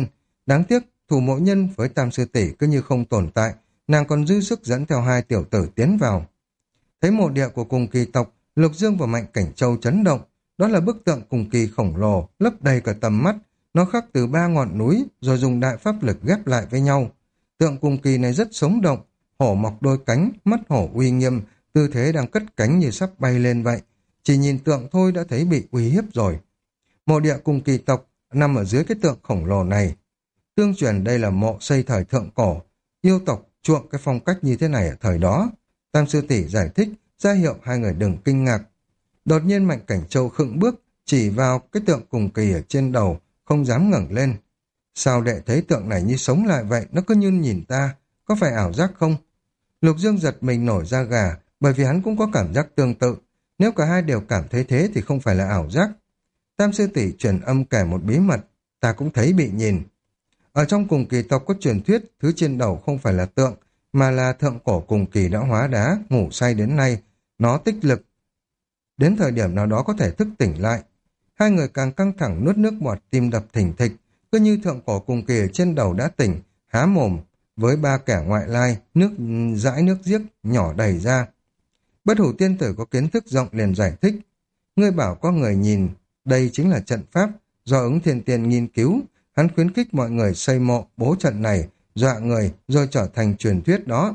[SPEAKER 1] Đáng tiếc, thủ mộ nhân với Tam sư tỷ cứ như không tồn tại, nàng còn dư sức dẫn theo hai tiểu tử tiến vào. Thấy mộ địa của cùng kỳ tộc, Lục Dương và Mạnh Cảnh Châu chấn động. Đó là bức tượng cùng kỳ khổng lồ, lấp đầy cả tầm mắt. Nó khắc từ ba ngọn núi, rồi dùng đại pháp lực ghép lại với nhau. Tượng cùng kỳ này rất sống động, hổ mọc đôi cánh, mắt hổ uy nghiêm, tư thế đang cất cánh như sắp bay lên vậy. Chỉ nhìn tượng thôi đã thấy bị uy hiếp rồi. Mộ địa cùng kỳ tộc nằm ở dưới cái tượng khổng lồ này. Tương truyền đây là mộ xây thời thượng cổ, yêu tộc chuộng cái phong cách như thế này ở thời đó. Tam sư tỷ giải thích, ra hiệu hai người đừng kinh ngạc. Đột nhiên Mạnh Cảnh Châu khựng bước, chỉ vào cái tượng cùng kỳ ở trên đầu, không dám ngẩng lên. Sao đệ thấy tượng này như sống lại vậy, nó cứ như nhìn ta, có phải ảo giác không? Lục Dương giật mình nổi da gà, bởi vì hắn cũng có cảm giác tương tự. Nếu cả hai đều cảm thấy thế thì không phải là ảo giác. Tam sư tỷ truyền âm kể một bí mật, ta cũng thấy bị nhìn. Ở trong cùng kỳ tộc có truyền thuyết, thứ trên đầu không phải là tượng, mà là thượng cổ cùng kỳ đã hóa đá, ngủ say đến nay. Nó tích lực. Đến thời điểm nào đó có thể thức tỉnh lại. Hai người càng căng thẳng nuốt nước bọt, tim đập thình thịch, cứ như thượng cổ cùng kỳ ở trên đầu đã tỉnh, há mồm, với ba kẻ ngoại lai, dãi nước giếc nhỏ đầy ra. Bất hủ tiên tử có kiến thức rộng liền giải thích. Ngươi bảo có người nhìn, đây chính là trận pháp, do ứng thiên tiên nghiên cứu. Hắn khuyến khích mọi người xây mộ, bố trận này, dọa người, rồi trở thành truyền thuyết đó.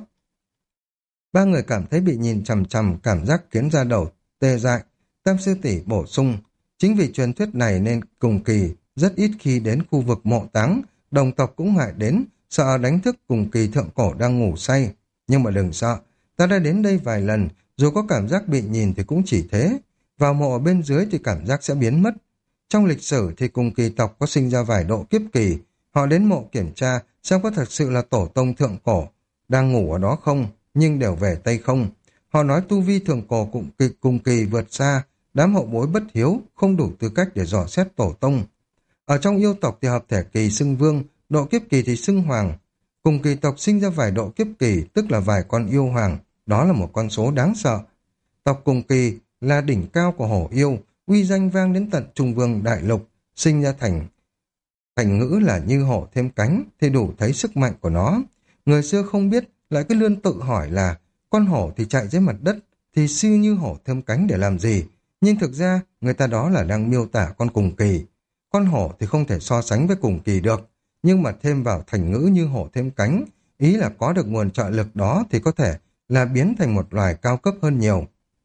[SPEAKER 1] Ba người cảm thấy bị nhìn chằm chằm, cảm giác khiến da đầu tê dại. Tam sư tỷ bổ sung, chính vì truyền thuyết này nên cùng kỳ rất ít khi đến khu vực mộ táng, đồng tộc cũng ngại đến, sợ đánh thức cùng kỳ thượng cổ đang ngủ say. Nhưng mà đừng sợ, ta đã đến đây vài lần, dù có cảm giác bị nhìn thì cũng chỉ thế. Vào mộ ở bên dưới thì cảm giác sẽ biến mất. Trong lịch sử thì cùng kỳ tộc có sinh ra vài độ kiếp kỳ, họ đến mộ kiểm tra xem có thật sự là tổ tông thượng cổ đang ngủ ở đó không, nhưng đều về Tây không. Họ nói tu vi thượng cổ cùng kỳ vượt xa, đám hậu bối bất hiếu, không đủ tư cách để dò xét tổ tông. Ở trong yêu tộc thì hợp thể kỳ xưng vương, độ kiếp kỳ thì xưng hoàng. Cùng kỳ tộc sinh ra vài độ kiếp kỳ, tức là vài con yêu hoàng, đó là một con số đáng sợ. Tộc cùng kỳ là đỉnh cao của hổ yêu, uy danh vang đến tận Trung Vương Đại Lục, sinh ra thành ngữ là như hổ thêm cánh thì đủ thấy sức mạnh của nó. Người xưa không biết lại cứ luôn tự hỏi là con hổ thì chạy dưới mặt đất thì siêu như hổ thêm cánh để làm gì, nhưng thực ra người ta đó là đang miêu tả con cùng kỳ. Con hổ thì không thể so sánh với cùng kỳ được, nhưng mà thêm vào thành ngữ như hổ thêm cánh, ý là có được nguồn trợ lực đó thì có thể là biến thành một loài cao cấp hơn nhiều.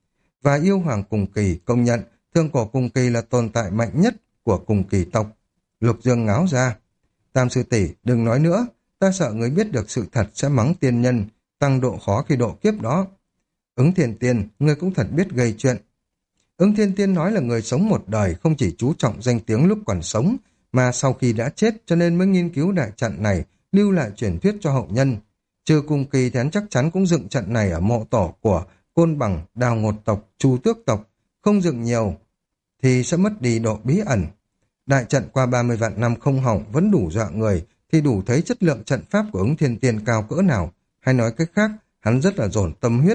[SPEAKER 1] Và yêu hoàng cùng kỳ công nhận thượng cổ cùng kỳ là tồn tại mạnh nhất của cùng kỳ tộc. Lục Dương ngáo ra. Tam sư tỷ đừng nói nữa, ta sợ người biết được sự thật sẽ mắng tiên nhân, tăng độ khó khi độ kiếp đó. Ứng Thiên Tiên, ngươi cũng thật biết gây chuyện. Ứng Thiên Tiên nói là người sống một đời không chỉ chú trọng danh tiếng lúc còn sống, mà sau khi đã chết cho nên mới nghiên cứu đại trận này, lưu lại truyền thuyết cho hậu nhân. Trừ cùng kỳ thì hắn chắc chắn cũng dựng trận này ở mộ tổ của Côn Bằng, Đào Ngột tộc, Chu Tước tộc. Không dựng nhiều thì sẽ mất đi độ bí ẩn. Đại trận qua 30 vạn năm không hỏng vẫn đủ dọa người, thì đủ thấy chất lượng trận pháp của Ứng Thiên Tiên cao cỡ nào. Hay nói cách khác, hắn rất là dồn tâm huyết.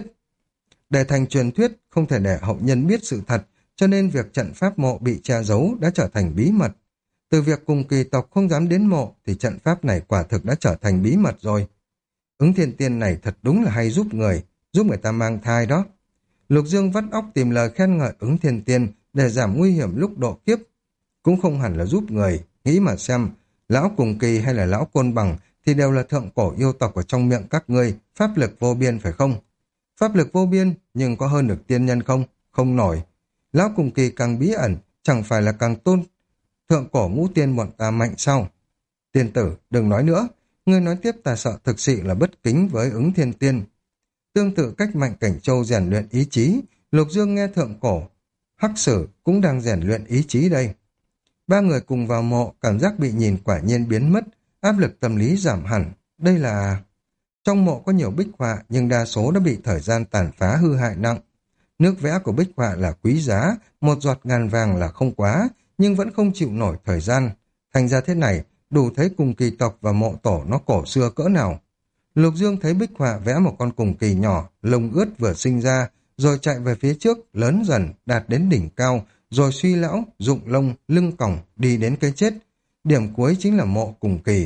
[SPEAKER 1] Để thành truyền thuyết, không thể để hậu nhân biết sự thật, cho nên việc trận pháp mộ bị che giấu đã trở thành bí mật. Từ việc cùng kỳ tộc không dám đến mộ, thì trận pháp này quả thực đã trở thành bí mật rồi. Ứng Thiên Tiên này thật đúng là hay giúp người ta mang thai đó. Lục Dương vắt óc tìm lời khen ngợi Ứng Thiên Tiên để giảm nguy hiểm lúc độ kiếp. Cũng không hẳn là giúp người, nghĩ mà xem, lão cùng kỳ hay là lão Côn Bằng thì đều là thượng cổ yêu tộc ở trong miệng các ngươi, pháp lực vô biên phải không? Pháp lực vô biên, nhưng có hơn được tiên nhân không? Không nổi. Lão cùng kỳ càng bí ẩn, chẳng phải là càng tôn thượng cổ ngũ tiên bọn ta mạnh sao? Tiên tử, đừng nói nữa, ngươi nói tiếp ta sợ thực sự là bất kính với Ứng Thiên Tiên. Tương tự cách Mạnh Cảnh Châu rèn luyện ý chí, Lục Dương nghe thượng cổ Hắc Sử cũng đang rèn luyện ý chí đây. Ba người cùng vào mộ, cảm giác bị nhìn quả nhiên biến mất, áp lực tâm lý giảm hẳn. Đây là... Trong mộ có nhiều bích họa, nhưng đa số đã bị thời gian tàn phá hư hại nặng. Nước vẽ của bích họa là quý giá, một giọt ngàn vàng là không quá, nhưng vẫn không chịu nổi thời gian. Thành ra thế này, đủ thấy cùng kỳ tộc và mộ tổ nó cổ xưa cỡ nào. Lục Dương thấy bích họa vẽ một con cùng kỳ nhỏ, lông ướt vừa sinh ra, rồi chạy về phía trước, lớn dần, đạt đến đỉnh cao, rồi suy lão, rụng lông, lưng còng, đi đến cái chết. Điểm cuối chính là mộ cùng kỳ,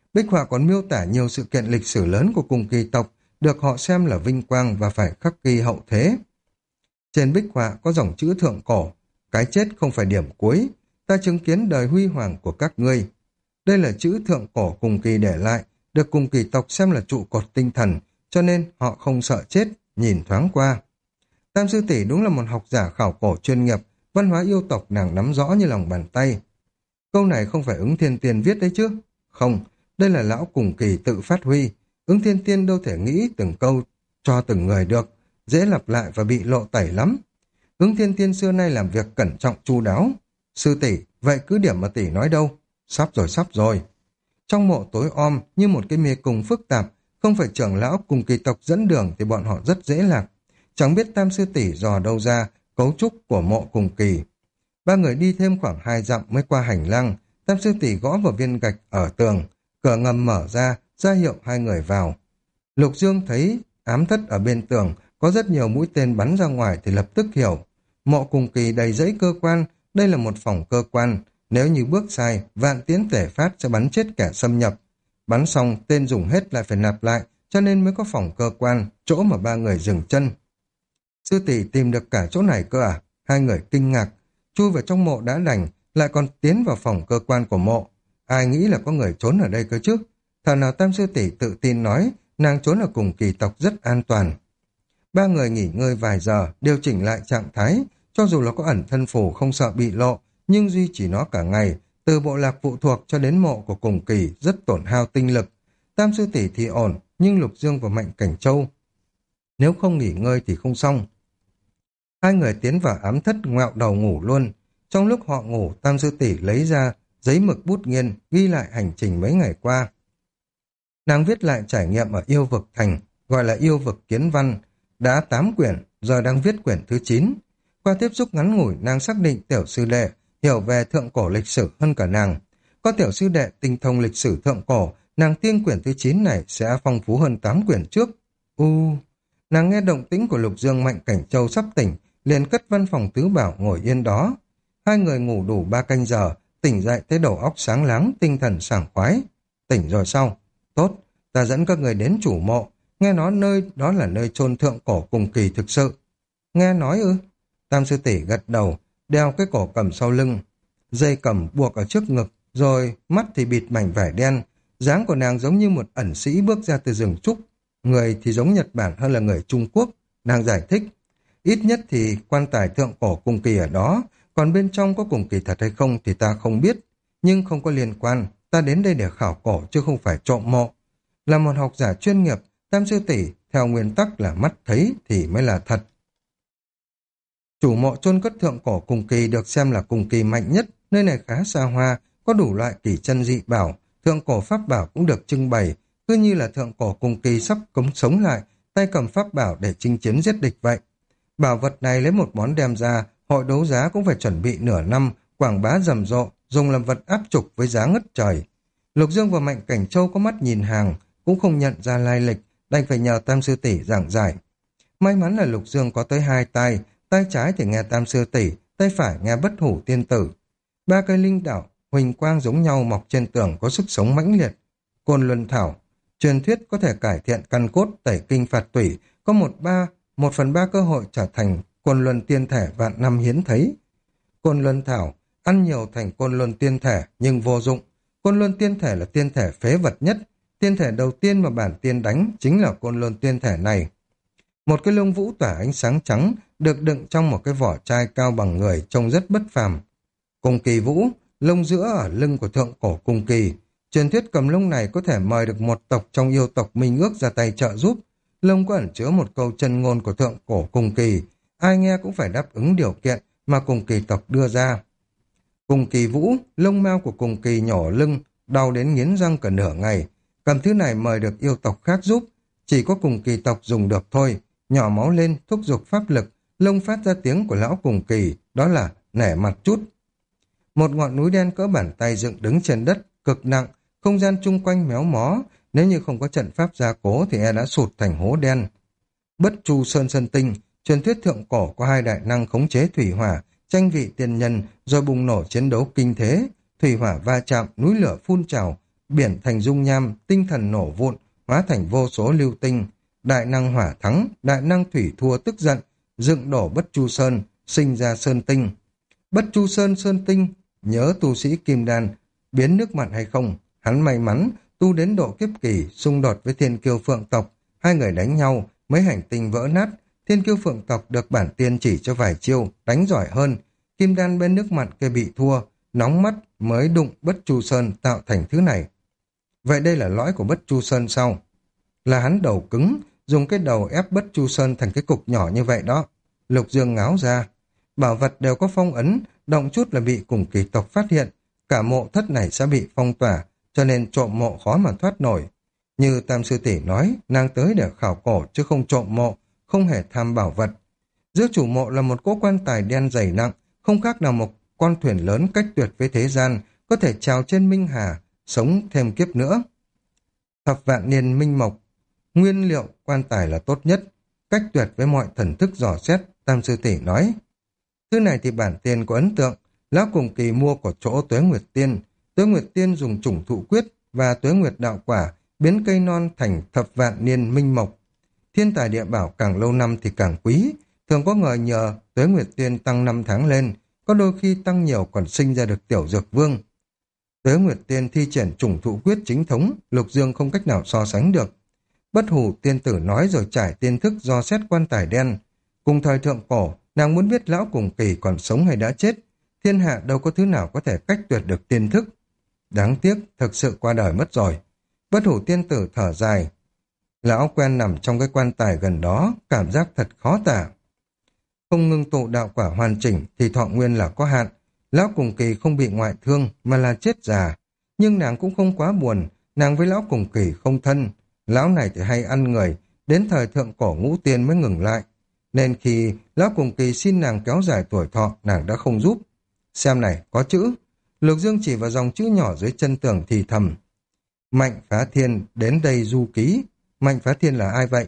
[SPEAKER 1] Bích họa còn miêu tả nhiều sự kiện lịch sử lớn của cùng kỳ tộc, được họ xem là vinh quang và phải khắc ghi hậu thế. Trên bích họa có dòng chữ thượng cổ, cái chết không phải điểm cuối, ta chứng kiến đời huy hoàng của các ngươi. Đây là chữ thượng cổ cùng kỳ để lại, được cùng kỳ tộc xem là trụ cột tinh thần, cho nên họ không sợ chết, nhìn thoáng qua. Tam sư tỷ đúng là một học giả khảo cổ chuyên nghiệp, văn hóa yêu tộc nàng nắm rõ như lòng bàn tay. Câu này không phải Ứng Thiên Tiên viết đấy chứ? Không, đây là lão cùng kỳ tự phát huy. Ứng Thiên Tiên đâu thể nghĩ từng câu cho từng người được, dễ lặp lại và bị lộ tẩy lắm. Ứng Thiên Tiên xưa nay làm việc cẩn trọng chu đáo. Sư tỷ, vậy cứ điểm mà tỷ nói đâu? Sắp rồi, sắp rồi. Trong mộ tối om như một cái mê cung phức tạp, không phải trưởng lão cùng kỳ tộc dẫn đường thì bọn họ rất dễ lạc. Chẳng biết tam sư tỷ dò đâu ra cấu trúc của mộ cùng kỳ. Ba người đi thêm khoảng 2 dặm mới qua hành lang. Tam sư tỷ gõ vào viên gạch ở tường, cửa ngầm mở ra hiệu hai người vào. Lục Dương thấy ám thất ở bên tường có rất nhiều mũi tên bắn ra ngoài thì lập tức hiểu. Mộ cùng kỳ đầy dãy cơ quan, đây là một phòng cơ quan. Nếu như bước sai, vạn tiễn tể phát sẽ bắn chết kẻ xâm nhập. Bắn xong, tên dùng hết lại phải nạp lại, cho nên mới có phòng cơ quan, chỗ mà ba người dừng chân. Sư tỷ tìm được cả chỗ này cơ à? Hai người kinh ngạc, chui vào trong mộ đã đành, lại còn tiến vào phòng cơ quan của mộ. Ai nghĩ là có người trốn ở đây cơ chứ? Thảo nào tam sư tỷ tự tin nói, nàng trốn ở cùng kỳ tộc rất an toàn. Ba người nghỉ ngơi vài giờ, điều chỉnh lại trạng thái, cho dù là có ẩn thân phù không sợ bị lộ, nhưng duy trì nó cả ngày, từ bộ lạc phụ thuộc cho đến mộ của cùng kỳ rất tổn hao tinh lực. Tam sư tỷ thì ổn, nhưng Lục Dương và Mạnh Cảnh Châu, nếu không nghỉ ngơi thì không xong. Hai người tiến vào ám thất ngoẹo đầu ngủ luôn. Trong lúc họ ngủ, tam sư tỷ lấy ra giấy mực bút nghiên, ghi lại hành trình mấy ngày qua. Nàng viết lại trải nghiệm ở yêu vực thành, gọi là yêu vực kiến văn, đã 8 quyển, giờ đang viết quyển thứ 9. Qua tiếp xúc ngắn ngủi, nàng xác định tiểu sư đệ hiểu về thượng cổ lịch sử hơn cả nàng. Có tiểu sư đệ tinh thông lịch sử thượng cổ, nàng tin quyển thứ 9 này sẽ phong phú hơn 8 quyển trước. Nàng nghe động tĩnh của Lục Dương, Mạnh Cảnh Châu sắp tỉnh, liền cất văn phòng tứ bảo ngồi yên đó. Hai người ngủ đủ 3 canh giờ, tỉnh dậy thấy đầu óc sáng láng, tinh thần sảng khoái. Tỉnh rồi sao? Tốt, ta dẫn các người đến chủ mộ, nghe nói nơi đó là nơi chôn thượng cổ cùng kỳ thực sự. Nghe nói ư? Tam sư tỷ gật đầu, đeo cái cổ cầm sau lưng, dây cầm buộc ở trước ngực, rồi mắt thì bịt mảnh vải đen. Dáng của nàng giống như một ẩn sĩ bước ra từ rừng trúc, người thì giống Nhật Bản hơn là người Trung Quốc. Nàng giải thích, ít nhất thì quan tài thượng cổ cùng kỳ ở đó, còn bên trong có cùng kỳ thật hay không thì ta không biết, nhưng không có liên quan, ta đến đây để khảo cổ chứ không phải trộm mộ. Là một học giả chuyên nghiệp, tam sư tỷ theo nguyên tắc là mắt thấy thì mới là thật. Chủ mộ chôn cất thượng cổ cùng kỳ được xem là cùng kỳ mạnh nhất, nơi này khá xa hoa, có đủ loại kỳ chân dị bảo, thượng cổ pháp bảo cũng được trưng bày, cứ như là thượng cổ cùng kỳ sắp cống sống lại, tay cầm pháp bảo để chinh chiến giết địch vậy. Bảo vật này lấy một món đem ra, hội đấu giá cũng phải chuẩn bị nửa năm, quảng bá rầm rộ, dùng làm vật áp trục với giá ngất trời. Lục Dương và Mạnh Cảnh Châu có mắt nhìn hàng, cũng không nhận ra lai lịch, đành phải nhờ tam sư tỷ giảng giải. May mắn là Lục Dương có tới 2 tai, tay trái thì nghe tam sư tỷ, tay phải nghe bất hủ tiên tử. 3 cây linh đảo, huỳnh quang giống nhau mọc trên tường có sức sống mãnh liệt. Côn luân thảo, truyền thuyết có thể cải thiện căn cốt, tẩy kinh phạt tủy, có 1/3 cơ hội trở thành côn luân tiên thể vạn năm hiếm thấy. Côn luân thảo, ăn nhiều thành côn luân tiên thể nhưng vô dụng. Côn luân tiên thể là tiên thể phế vật nhất. Tiên thể đầu tiên mà bản tiên đánh chính là côn luân tiên thể này. Một cái lông vũ tỏa ánh sáng trắng được đựng trong một cái vỏ chai cao bằng người, trông rất bất phàm. Cùng kỳ vũ, lông giữa ở lưng của thượng cổ cùng kỳ. Truyền thuyết cầm lông này có thể mời được một tộc trong yêu tộc Minh Ước ra tay trợ giúp. Lông có ẩn chứa một câu chân ngôn của thượng cổ cùng kỳ, ai nghe cũng phải đáp ứng điều kiện mà cùng kỳ tộc đưa ra. Cùng kỳ vũ, lông mao của cùng kỳ nhỏ lưng, đau đến nghiến răng cả nửa ngày. Cầm thứ này mời được yêu tộc khác giúp, chỉ có cùng kỳ tộc dùng được thôi. Nhỏ máu lên, thúc giục pháp lực, lông phát ra tiếng của lão cùng kỳ, đó là nể mặt chút. Một ngọn núi đen cỡ bàn tay dựng đứng trên đất, cực nặng, không gian chung quanh méo mó, nếu như không có trận pháp gia cố thì đã sụt thành hố đen. Bất Chu Sơn Sơn Tinh, truyền thuyết thượng cổ có 2 đại năng khống chế thủy hỏa, tranh vị tiên nhân, rồi bùng nổ chiến đấu kinh thế, thủy hỏa va chạm, núi lửa phun trào, biển thành dung nham, tinh thần nổ vụn, hóa thành vô số lưu tinh. Đại năng hỏa thắng, đại năng thủy thua tức giận, dựng đổ Bất Chu Sơn, sinh ra sơn tinh. Bất Chu Sơn sơn tinh, nhớ tu sĩ kim đan, biến nước mặn hay không? Hắn may mắn, tu đến độ kiếp kỳ, xung đột với thiên kiêu phượng tộc. Hai người đánh nhau, mấy hành tinh vỡ nát. Thiên kiêu phượng tộc được bản tiên chỉ cho vài chiêu, đánh giỏi hơn. Kim đan bên nước mặn kia bị thua, nóng mắt mới đụng Bất Chu Sơn tạo thành thứ này. Vậy đây là lõi của Bất Chu Sơn sao? Là hắn đầu cứng, dùng cái đầu ép Bất Chu Sơn thành cái cục nhỏ như vậy đó. Lục Dương ngáo ra. Bảo vật đều có phong ấn, động chút là bị cùng kỳ tộc phát hiện. Cả mộ thất này sẽ bị phong tỏa, cho nên trộm mộ khó mà thoát nổi. Như Tam Sư Tỷ nói, nàng tới để khảo cổ chứ không trộm mộ, không hề tham bảo vật. Giữa chủ mộ là một cỗ quan tài đen dày nặng, không khác nào một con thuyền lớn cách tuyệt với thế gian, có thể trào trên Minh Hà, sống thêm kiếp nữa. Thập vạn niên minh mộc, nguyên liệu quan tài là tốt nhất, cách tuyệt với mọi thần thức dò xét, Tam Sư Tỷ nói. Thứ này thì bản tiên có ấn tượng, lão cùng kỳ mua của chỗ Tuế Nguyệt Tiên. Tuế Nguyệt Tiên dùng chủng thụ quyết và Tuế Nguyệt đạo quả biến cây non thành thập vạn niên minh mộc. Thiên tài địa bảo càng lâu năm thì càng quý, thường có người nhờ Tuế Nguyệt Tiên tăng 5 tháng lên, có đôi khi tăng nhiều còn sinh ra được tiểu dược vương. Tuế Nguyệt Tiên thi triển chủng thụ quyết chính thống, Lục Dương không cách nào so sánh được. Bất Hủ tiên tử nói rồi trải tiên thức do xét quan tài đen. Cùng thời thượng cổ, nàng muốn biết lão cùng kỳ còn sống hay đã chết. Thiên hạ đâu có thứ nào có thể cách tuyệt được tiên thức. Đáng tiếc, thực sự qua đời mất rồi. Bất Hủ tiên tử thở dài. Lão quen nằm trong cái quan tài gần đó, cảm giác thật khó tả. Không ngưng tụ đạo quả hoàn chỉnh thì thọ nguyên là có hạn. Lão cùng kỳ không bị ngoại thương mà là chết già. Nhưng nàng cũng không quá buồn, nàng với lão cùng kỳ không thân. Lão này thì hay ăn người, đến thời thượng cổ ngũ tiên mới ngừng lại. Nên khi lão cùng kỳ xin nàng kéo dài tuổi thọ, nàng đã không giúp. Xem này, có chữ. Lục Dương chỉ vào dòng chữ nhỏ dưới chân tường thì thầm. Mạnh Phá Thiên đến đây du ký. Mạnh Phá Thiên là ai vậy?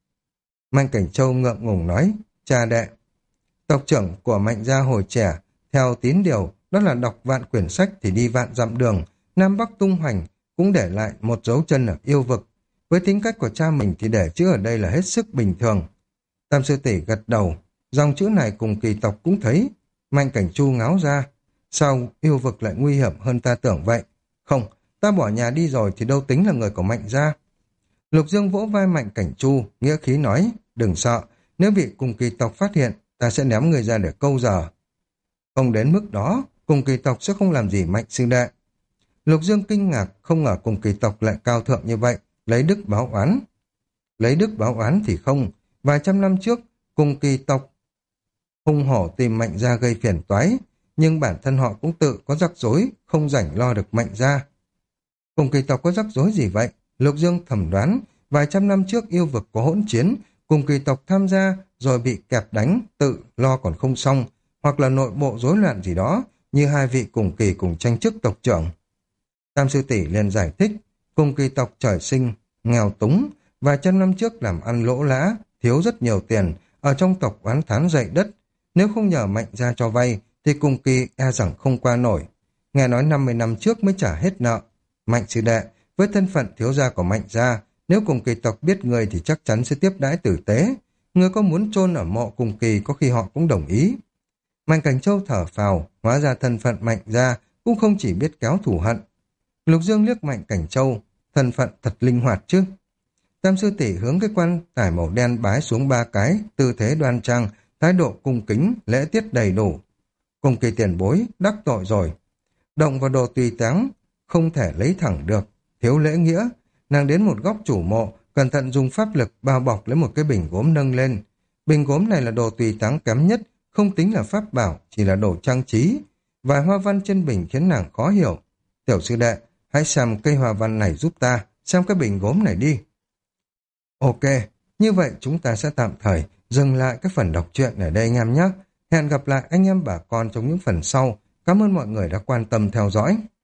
[SPEAKER 1] Mạnh Cảnh Châu ngượng ngùng nói, cha đệ. Tộc trưởng của Mạnh gia hồi trẻ, theo tín điều, đó là đọc vạn quyển sách thì đi vạn dặm đường, Nam Bắc tung hoành, cũng để lại một dấu chân ở yêu vực. Với tính cách của cha mình thì để chữ ở đây là hết sức bình thường. Tam Sư Tỷ gật đầu, dòng chữ này cùng kỳ tộc cũng thấy. Mạnh Cảnh Chu ngáo ra, sao yêu vực lại nguy hiểm hơn ta tưởng vậy? Không, ta bỏ nhà đi rồi thì đâu tính là người của Mạnh gia. Lục Dương vỗ vai Mạnh Cảnh Chu, nghĩa khí nói, đừng sợ, nếu bị cùng kỳ tộc phát hiện, ta sẽ ném người ra để câu giờ. Không đến mức đó, cùng kỳ tộc sẽ không làm gì Mạnh sư đệ. Lục Dương kinh ngạc, không ngờ cùng kỳ tộc lại cao thượng như vậy, lấy đức báo oán. Lấy đức báo oán thì không, vài trăm năm trước, cùng kỳ tộc hung hổ tìm Mạnh gia gây phiền toái, nhưng bản thân họ cũng tự có rắc rối, không rảnh lo được Mạnh gia. Cùng kỳ tộc có rắc rối gì vậy? Lục Dương thẩm đoán, vài trăm năm trước yêu vực có hỗn chiến, cùng kỳ tộc tham gia rồi bị kẹp đánh, tự lo còn không xong, hoặc là nội bộ rối loạn gì đó, như hai vị cùng kỳ cùng tranh chức tộc trưởng. Tam Sư Tỷ liền giải thích, cùng kỳ tộc trời sinh, nghèo túng, vài trăm năm trước làm ăn lỗ lã, thiếu rất nhiều tiền, ở trong tộc oán thán dậy đất. Nếu không nhờ Mạnh gia cho vay, thì cùng kỳ e rằng không qua nổi. Nghe nói 50 năm trước mới trả hết nợ. Mạnh sư đệ, với thân phận thiếu gia của Mạnh gia, nếu cùng kỳ tộc biết người thì chắc chắn sẽ tiếp đãi tử tế. Người có muốn chôn ở mộ cùng kỳ có khi họ cũng đồng ý. Mạnh Cảnh Châu thở phào, hóa ra thân phận Mạnh gia cũng không chỉ biết kéo thù hận. Lục Dương liếc Mạnh Cảnh Châu, thân phận thật linh hoạt chứ. Tam Sư Tỷ hướng cái quan tài màu đen bái xuống 3 cái, tư thế đoan trang, thái độ cung kính, lễ tiết đầy đủ. Cùng kỳ tiền bối, đắc tội rồi. Động vào đồ tùy táng, không thể lấy thẳng được, thiếu lễ nghĩa. Nàng đến một góc chủ mộ, cẩn thận dùng pháp lực bao bọc lấy một cái bình gốm nâng lên. Bình gốm này là đồ tùy táng kém nhất, không tính là pháp bảo, chỉ là đồ trang trí. Vài hoa văn trên bình khiến nàng khó hiểu. Tiểu sư đệ, hãy xem cây hoa văn này giúp ta, xem cái bình gốm này đi. Ok, như vậy chúng ta sẽ tạm thời dừng lại cái phần đọc truyện ở đây anh em nhé. Hẹn gặp lại anh em bà con trong những phần sau. Cảm ơn mọi người đã quan tâm theo dõi.